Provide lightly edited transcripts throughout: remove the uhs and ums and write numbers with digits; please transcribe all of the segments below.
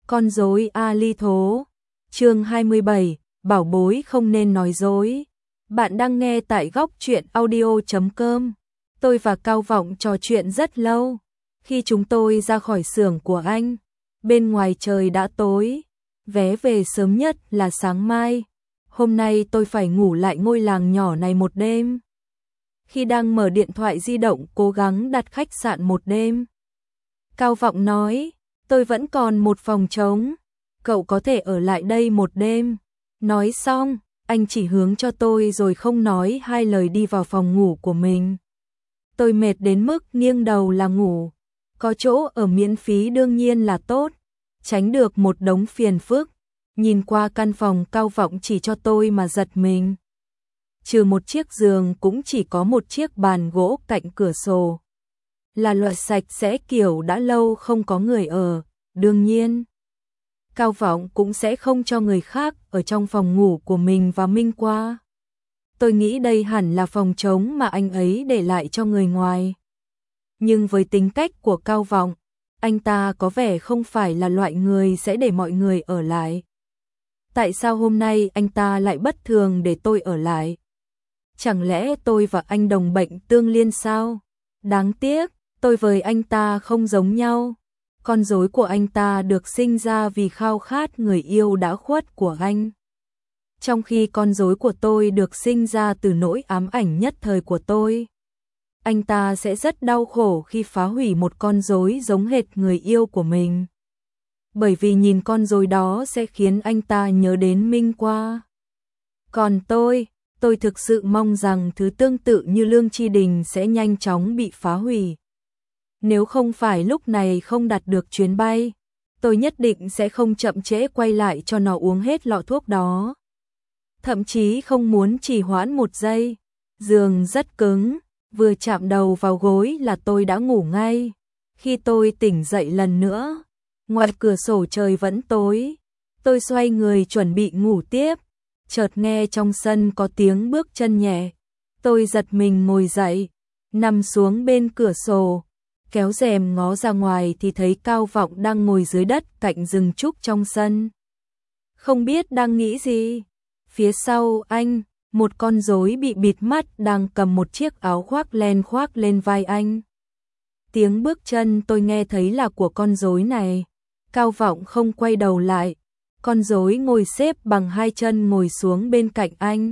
Con rối Ali Thố. Chương 27, bảo bối không nên nói dối. Bạn đang nghe tại góc truyện audio.com. Tôi và Cao Vọng trò chuyện rất lâu. Khi chúng tôi ra khỏi xưởng của anh, bên ngoài trời đã tối. Vé về sớm nhất là sáng mai. Hôm nay tôi phải ngủ lại ngôi làng nhỏ này một đêm. Khi đang mở điện thoại di động cố gắng đặt khách sạn một đêm, Cao Vọng nói, tôi vẫn còn một phòng trống, cậu có thể ở lại đây một đêm. Nói xong, anh chỉ hướng cho tôi rồi không nói hai lời đi vào phòng ngủ của mình. Tôi mệt đến mức nghiêng đầu là ngủ. Có chỗ ở miễn phí đương nhiên là tốt, tránh được một đống phiền phức. Nhìn qua căn phòng Cao Vọng chỉ cho tôi mà giật mình. Trừ một chiếc giường cũng chỉ có một chiếc bàn gỗ cạnh cửa sổ. Là loại sạch sẽ kiểu đã lâu không có người ở, đương nhiên. Cao Vọng cũng sẽ không cho người khác ở trong phòng ngủ của mình và Minh qua. Tôi nghĩ đây hẳn là phòng trống mà anh ấy để lại cho người ngoài. Nhưng với tính cách của Cao Vọng, anh ta có vẻ không phải là loại người sẽ để mọi người ở lại. Tại sao hôm nay anh ta lại bất thường để tôi ở lại? Chẳng lẽ tôi và anh đồng bệnh tương liên sao? Đáng tiếc, tôi với anh ta không giống nhau. Con rối của anh ta được sinh ra vì khao khát người yêu đã khuất của anh. Trong khi con rối của tôi được sinh ra từ nỗi ám ảnh nhất thời của tôi. Anh ta sẽ rất đau khổ khi phá hủy một con rối giống hệt người yêu của mình. Bởi vì nhìn con rối đó sẽ khiến anh ta nhớ đến Minh qua. Còn tôi thực sự mong rằng thứ tương tự như Lương Tri Đình sẽ nhanh chóng bị phá hủy. Nếu không phải lúc này không đặt được chuyến bay, tôi nhất định sẽ không chậm trễ quay lại cho nó uống hết lọ thuốc đó. Thậm chí không muốn trì hoãn một giây. Giường rất cứng, vừa chạm đầu vào gối là tôi đã ngủ ngay. Khi tôi tỉnh dậy lần nữa, ngoài cửa sổ trời vẫn tối. Tôi xoay người chuẩn bị ngủ tiếp, chợt nghe trong sân có tiếng bước chân nhẹ. Tôi giật mình ngồi dậy, nằm xuống bên cửa sổ, kéo rèm ngó ra ngoài thì thấy Cao Vọng đang ngồi dưới đất cạnh rừng trúc trong sân. Không biết đang nghĩ gì. Phía sau anh, một con rối bị bịt mắt đang cầm một chiếc áo khoác len khoác lên vai anh. Tiếng bước chân tôi nghe thấy là của con rối này. Cao Vọng không quay đầu lại. Con rối ngồi xếp bằng hai chân ngồi xuống bên cạnh anh.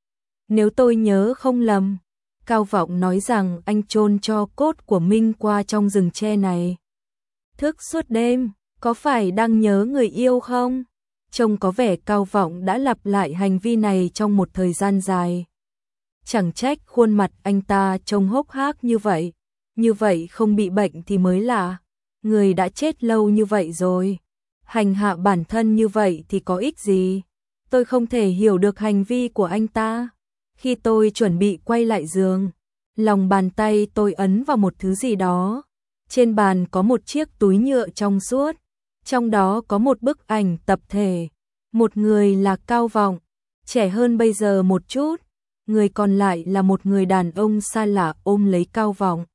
Nếu tôi nhớ không lầm, Cao Vọng nói rằng anh chôn cho cốt của Minh qua trong rừng tre này. Thức suốt đêm, có phải đang nhớ người yêu không? Trông có vẻ Cao Vọng đã lặp lại hành vi này trong một thời gian dài. Chẳng trách khuôn mặt anh ta trông hốc hác như vậy không bị bệnh thì mới lạ. Người đã chết lâu như vậy rồi, hành hạ bản thân như vậy thì có ích gì? Tôi không thể hiểu được hành vi của anh ta. Khi tôi chuẩn bị quay lại giường, lòng bàn tay tôi ấn vào một thứ gì đó. Trên bàn có một chiếc túi nhựa trong suốt, trong đó có một bức ảnh tập thể. Một người là Cao Vọng, trẻ hơn bây giờ một chút, người còn lại là một người đàn ông xa lạ ôm lấy Cao Vọng.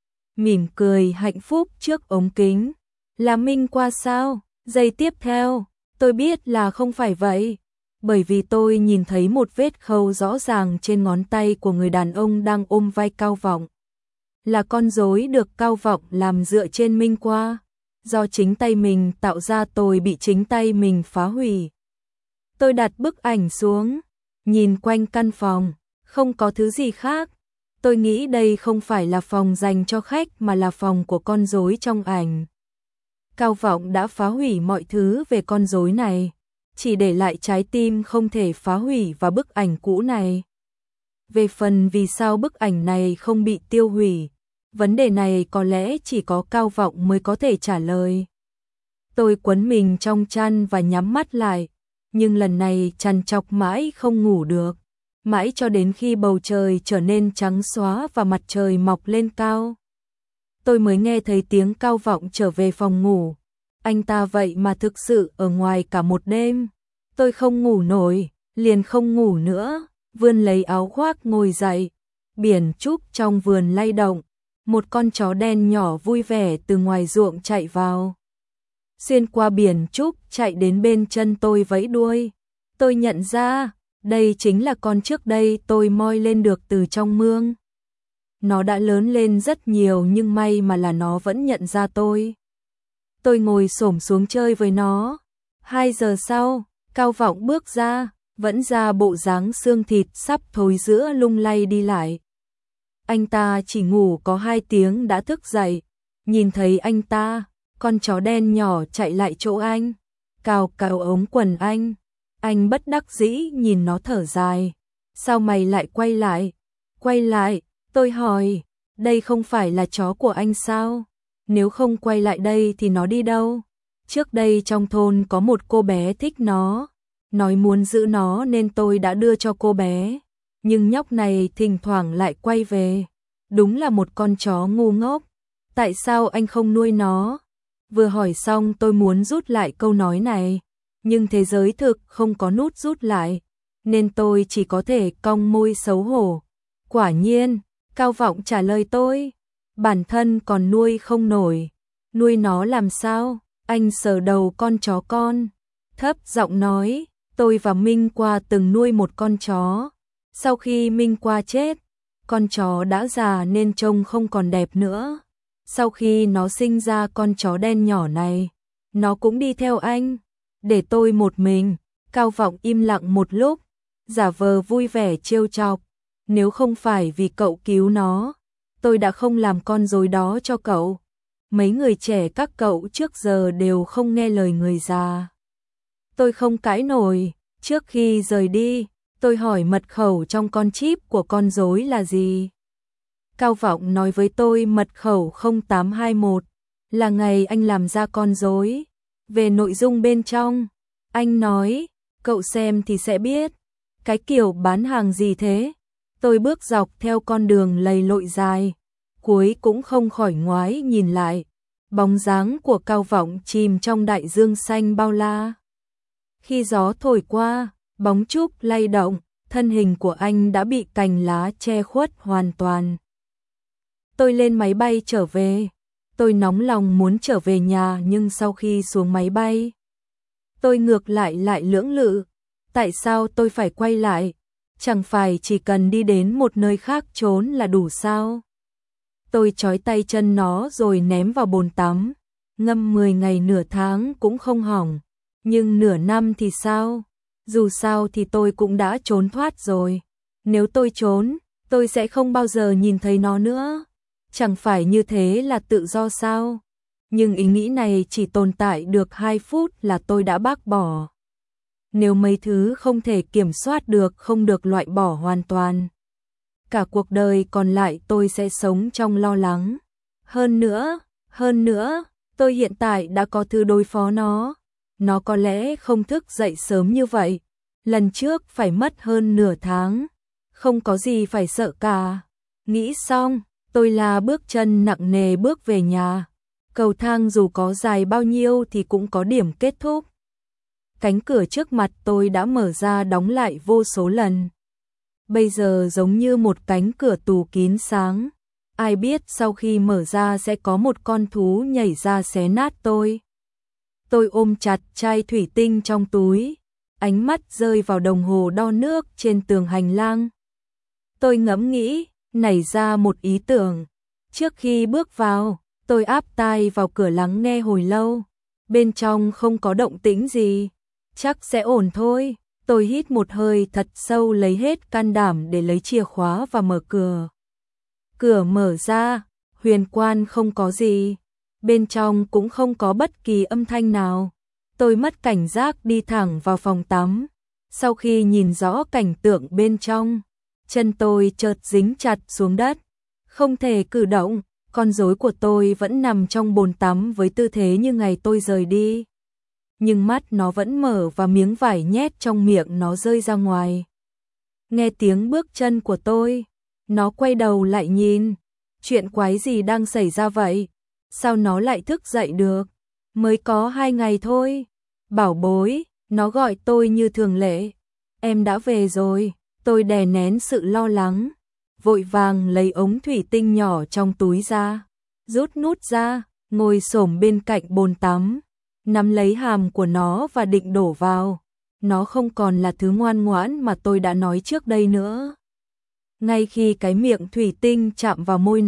Mỉm cười hạnh phúc trước ống kính. Là Minh qua sao? Giây tiếp theo, tôi biết là không phải vậy. Bởi vì tôi nhìn thấy một vết khâu rõ ràng trên ngón tay của người đàn ông đang ôm vai Cao Vọng. Là con rối được Cao Vọng làm dựa trên Minh qua. Do chính tay mình tạo ra tôi bị chính tay mình phá hủy. Tôi đặt bức ảnh xuống, nhìn quanh căn phòng, không có thứ gì khác. Tôi nghĩ đây không phải là phòng dành cho khách mà là phòng của con rối trong ảnh. Cao Vọng đã phá hủy mọi thứ về con rối này, chỉ để lại trái tim không thể phá hủy và bức ảnh cũ này. Về phần vì sao bức ảnh này không bị tiêu hủy, vấn đề này có lẽ chỉ có Cao Vọng mới có thể trả lời. Tôi quấn mình trong chăn và nhắm mắt lại, nhưng lần này trằn trọc mãi không ngủ được, mãi cho đến khi bầu trời trở nên trắng xóa và mặt trời mọc lên cao. Tôi mới nghe thấy tiếng Cao Vọng trở về phòng ngủ. Anh ta vậy mà thực sự ở ngoài cả một đêm. Tôi không ngủ nổi, liền không ngủ nữa, vươn lấy áo khoác ngồi dậy. Biển trúc trong vườn lay động, một con chó đen nhỏ vui vẻ từ ngoài ruộng chạy vào. xuyên qua biển trúc chạy đến bên chân tôi vẫy đuôi. Tôi nhận ra, đây chính là con trước đây tôi moi lên được từ trong mương. Nó đã lớn lên rất nhiều nhưng may mà là nó vẫn nhận ra tôi. Tôi ngồi xổm xuống chơi với nó. 2 giờ sau, Cao Vọng bước ra, vẫn ra bộ dáng xương thịt sắp thối rữa lung lay đi lại. Anh ta chỉ ngủ có 2 tiếng đã thức dậy. Nhìn thấy anh ta, con chó đen nhỏ chạy lại chỗ anh, cào cào ống quần anh. Anh bất đắc dĩ nhìn nó thở dài. Sao mày lại quay lại? Quay lại, tôi hỏi, đây không phải là chó của anh sao? Nếu không quay lại đây thì nó đi đâu? Trước đây trong thôn có một cô bé thích nó, nói muốn giữ nó nên tôi đã đưa cho cô bé. Nhưng nhóc này thỉnh thoảng lại quay về. Đúng là một con chó ngu ngốc. Tại sao anh không nuôi nó? Vừa hỏi xong tôi muốn rút lại câu nói này. Nhưng thế giới thực không có nút rút lại. Nên tôi chỉ có thể cong môi xấu hổ. Quả nhiên, Cao Vọng trả lời tôi. Bản thân còn nuôi không nổi. Nuôi nó làm sao? Anh sờ đầu con chó con. Thấp giọng nói, tôi và Minh Qua từng nuôi một con chó. Sau khi Minh Qua chết, con chó đã già nên trông không còn đẹp nữa. Sau khi nó sinh ra con chó đen nhỏ này, nó cũng đi theo anh. Để tôi một mình. Cao Vọng im lặng một lúc, giả vờ vui vẻ trêu chọc. Nếu không phải vì cậu cứu nó, tôi đã không làm con rối đó cho cậu. Mấy người trẻ các cậu trước giờ đều không nghe lời người già. Tôi không cãi nổi. Trước khi rời đi, tôi hỏi mật khẩu trong con chip của con rối là gì. Cao Vọng nói với tôi mật khẩu 0821 là ngày anh làm ra con rối. Về nội dung bên trong, anh nói, cậu xem thì sẽ biết. Cái kiểu bán hàng gì thế? Tôi bước dọc theo con đường lầy lội dài, cuối cũng không khỏi ngoái nhìn lại. Bóng dáng của Cao Vọng chìm trong đại dương xanh bao la. Khi gió thổi qua, bóng trúc lay động, thân hình của anh đã bị cành lá che khuất hoàn toàn. Tôi lên máy bay trở về. Tôi nóng lòng muốn trở về nhà nhưng sau khi xuống máy bay, tôi ngược lại lưỡng lự. Tại sao tôi phải quay lại? Chẳng phải chỉ cần đi đến một nơi khác trốn là đủ sao? Tôi trói tay chân nó rồi ném vào bồn tắm. Ngâm 10 ngày nửa tháng cũng không hỏng. Nhưng nửa năm thì sao? Dù sao thì tôi cũng đã trốn thoát rồi. Nếu tôi trốn, tôi sẽ không bao giờ nhìn thấy nó nữa. Chẳng phải như thế là tự do sao? Nhưng ý nghĩ này chỉ tồn tại được 2 phút là tôi đã bác bỏ. Nếu mấy thứ không thể kiểm soát được không được loại bỏ hoàn toàn, cả cuộc đời còn lại tôi sẽ sống trong lo lắng. Hơn nữa, tôi hiện tại đã có thứ đối phó nó. Nó có lẽ không thức dậy sớm như vậy. Lần trước phải mất hơn nửa tháng. Không có gì phải sợ cả. Nghĩ xong, tôi là bước chân nặng nề bước về nhà. Cầu thang dù có dài bao nhiêu thì cũng có điểm kết thúc. Cánh cửa trước mặt tôi đã mở ra đóng lại vô số lần. Bây giờ giống như một cánh cửa tù kín sáng. Ai biết sau khi mở ra sẽ có một con thú nhảy ra xé nát tôi. Tôi ôm chặt chai thủy tinh trong túi. Ánh mắt rơi vào đồng hồ đo nước trên tường hành lang. Tôi ngẫm nghĩ, nảy ra một ý tưởng. Trước khi bước vào, tôi áp tai vào cửa lắng nghe hồi lâu. Bên trong không có động tĩnh gì. Chắc sẽ ổn thôi. Tôi hít một hơi thật sâu lấy hết can đảm để lấy chìa khóa và mở cửa. Cửa mở ra, huyền quan không có gì. Bên trong cũng không có bất kỳ âm thanh nào. Tôi mất cảnh giác đi thẳng vào phòng tắm. Sau khi nhìn rõ cảnh tượng bên trong, chân tôi chợt dính chặt xuống đất. Không thể cử động, con rối của tôi vẫn nằm trong bồn tắm với tư thế như ngày tôi rời đi. Nhưng mắt nó vẫn mở và miếng vải nhét trong miệng nó rơi ra ngoài. Nghe tiếng bước chân của tôi, nó quay đầu lại nhìn. Chuyện quái gì đang xảy ra vậy? Sao nó lại thức dậy được? Mới có 2 ngày thôi. Bảo bối, nó gọi tôi như thường lệ. Em đã về rồi. Tôi đè nén sự lo lắng, vội vàng lấy ống thủy tinh nhỏ trong túi ra, rút nút ra, ngồi xổm bên cạnh bồn tắm. nắm lấy hàm của nó và định đổ vào. Nó không còn là thứ ngoan ngoãn mà tôi đã nói trước đây nữa. Ngay khi cái miệng thủy tinh chạm vào môi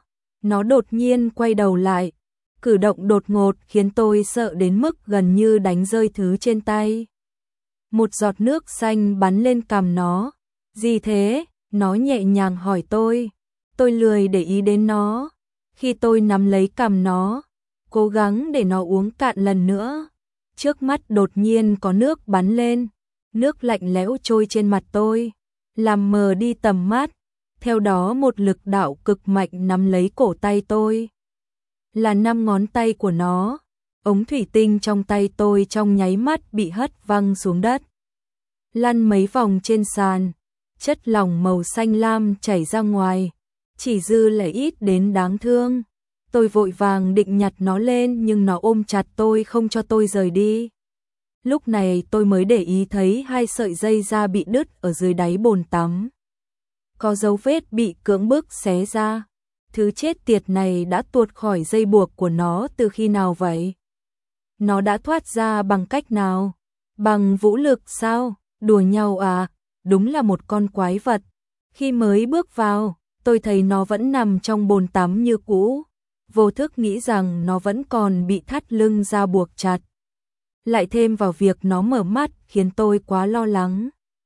nó đột nhiên quay đầu lại. Cử động đột ngột khiến tôi sợ đến mức gần như đánh rơi thứ trên tay. Một giọt nước xanh bắn lên cằm nó. Gì thế? Nó nhẹ nhàng hỏi tôi. Tôi lười để ý đến nó. Khi tôi nắm lấy cằm nó, cố gắng để nó uống cạn lần nữa, trước mắt đột nhiên có nước bắn lên. Nước lạnh lẽo trôi trên mặt tôi, làm mờ đi tầm mắt. Theo đó một lực đạo cực mạnh nắm lấy cổ tay tôi. Là 5 ngón tay của nó. Ống thủy tinh trong tay tôi trong nháy mắt bị hất văng xuống đất. Lăn mấy vòng trên sàn, chất lỏng màu xanh lam chảy ra ngoài, chỉ dư lại ít đến đáng thương. Tôi vội vàng định nhặt nó lên nhưng nó ôm chặt tôi không cho tôi rời đi. Lúc này tôi mới để ý thấy 2 sợi dây da bị đứt ở dưới đáy bồn tắm. Có dấu vết bị cưỡng bức xé ra. Thứ chết tiệt này đã tuột khỏi dây buộc của nó từ khi nào vậy? Nó đã thoát ra bằng cách nào? Bằng vũ lực sao? Đùa nhau à? Đúng là một con quái vật. Khi mới bước vào, tôi thấy nó vẫn nằm trong bồn tắm như cũ. Vô thức nghĩ rằng nó vẫn còn bị thắt lưng ra buộc chặt. Lại thêm vào việc nó mở mắt khiến tôi quá lo lắng.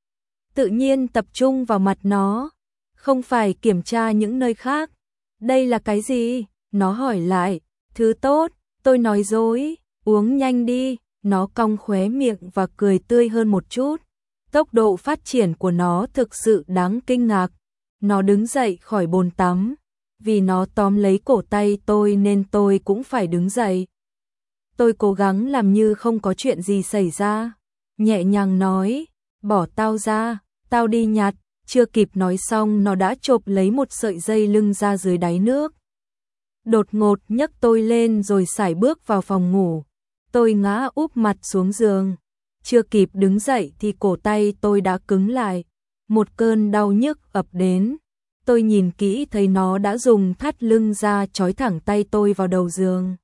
Tự nhiên tập trung vào mặt nó, không phải kiểm tra những nơi khác. Đây là cái gì? Nó hỏi lại. Thứ tốt, tôi nói dối, uống nhanh đi. Nó cong khóe miệng và cười tươi hơn một chút. Tốc độ phát triển của nó thực sự đáng kinh ngạc. Nó đứng dậy khỏi bồn tắm. Vì nó tóm lấy cổ tay tôi nên tôi cũng phải đứng dậy. Tôi cố gắng làm như không có chuyện gì xảy ra. Nhẹ nhàng nói, bỏ tao ra, tao đi nhặt. Chưa kịp nói xong nó đã chộp lấy một sợi dây lưng ra dưới đáy nước. Đột ngột nhấc tôi lên rồi sải bước vào phòng ngủ. Tôi ngã úp mặt xuống giường. Chưa kịp đứng dậy thì cổ tay tôi đã cứng lại. Một cơn đau nhức ập đến. Tôi nhìn kỹ thấy nó đã dùng thắt lưng ra trói thẳng tay tôi vào đầu giường.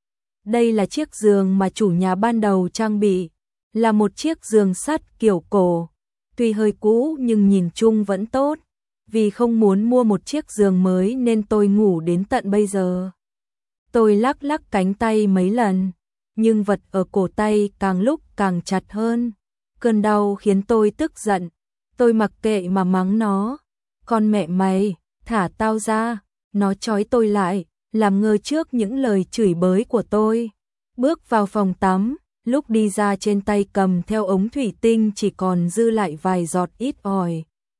Đây là chiếc giường mà chủ nhà ban đầu trang bị. Là một chiếc giường sắt kiểu cổ. Tuy hơi cũ nhưng nhìn chung vẫn tốt. Vì không muốn mua một chiếc giường mới nên tôi ngủ đến tận bây giờ. Tôi lắc lắc cánh tay mấy lần, nhưng vật ở cổ tay càng lúc càng chặt hơn. Cơn đau khiến tôi tức giận. Tôi mặc kệ mà mắng nó. Con mẹ mày, thả tao ra. Nó trói tôi lại, làm ngơ trước những lời chửi bới của tôi. Bước vào phòng tắm. Lúc đi ra trên tay cầm theo ống thủy tinh chỉ còn dư lại vài giọt ít ỏi.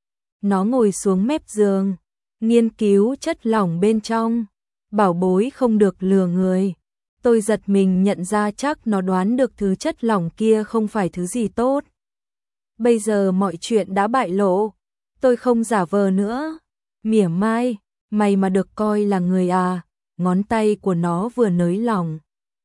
Nó ngồi xuống mép giường, nghiên cứu chất lỏng bên trong. Bảo bối không được lừa người. Tôi giật mình nhận ra chắc nó đoán được thứ chất lỏng kia không phải thứ gì tốt. Bây giờ mọi chuyện đã bại lộ. Tôi không giả vờ nữa. Mỉa mai, mày mà được coi là người à? Ngón tay của nó vừa nới lỏng.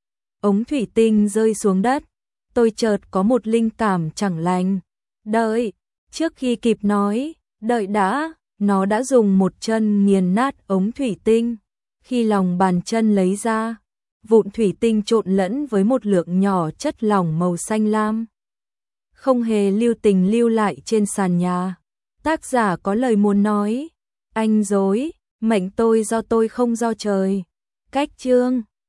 Ống thủy tinh rơi xuống đất. Tôi chợt có một linh cảm chẳng lành. Đợi, trước khi kịp nói, đợi đã, nó đã dùng một chân nghiền nát ống thủy tinh. Khi lòng bàn chân lấy ra, vụn thủy tinh trộn lẫn với một lượng nhỏ chất lỏng màu xanh lam. Không hề lưu tình lưu lại trên sàn nhà. Tác giả có lời muốn nói. Anh dối, mệnh tôi do tôi không do trời. Cách chương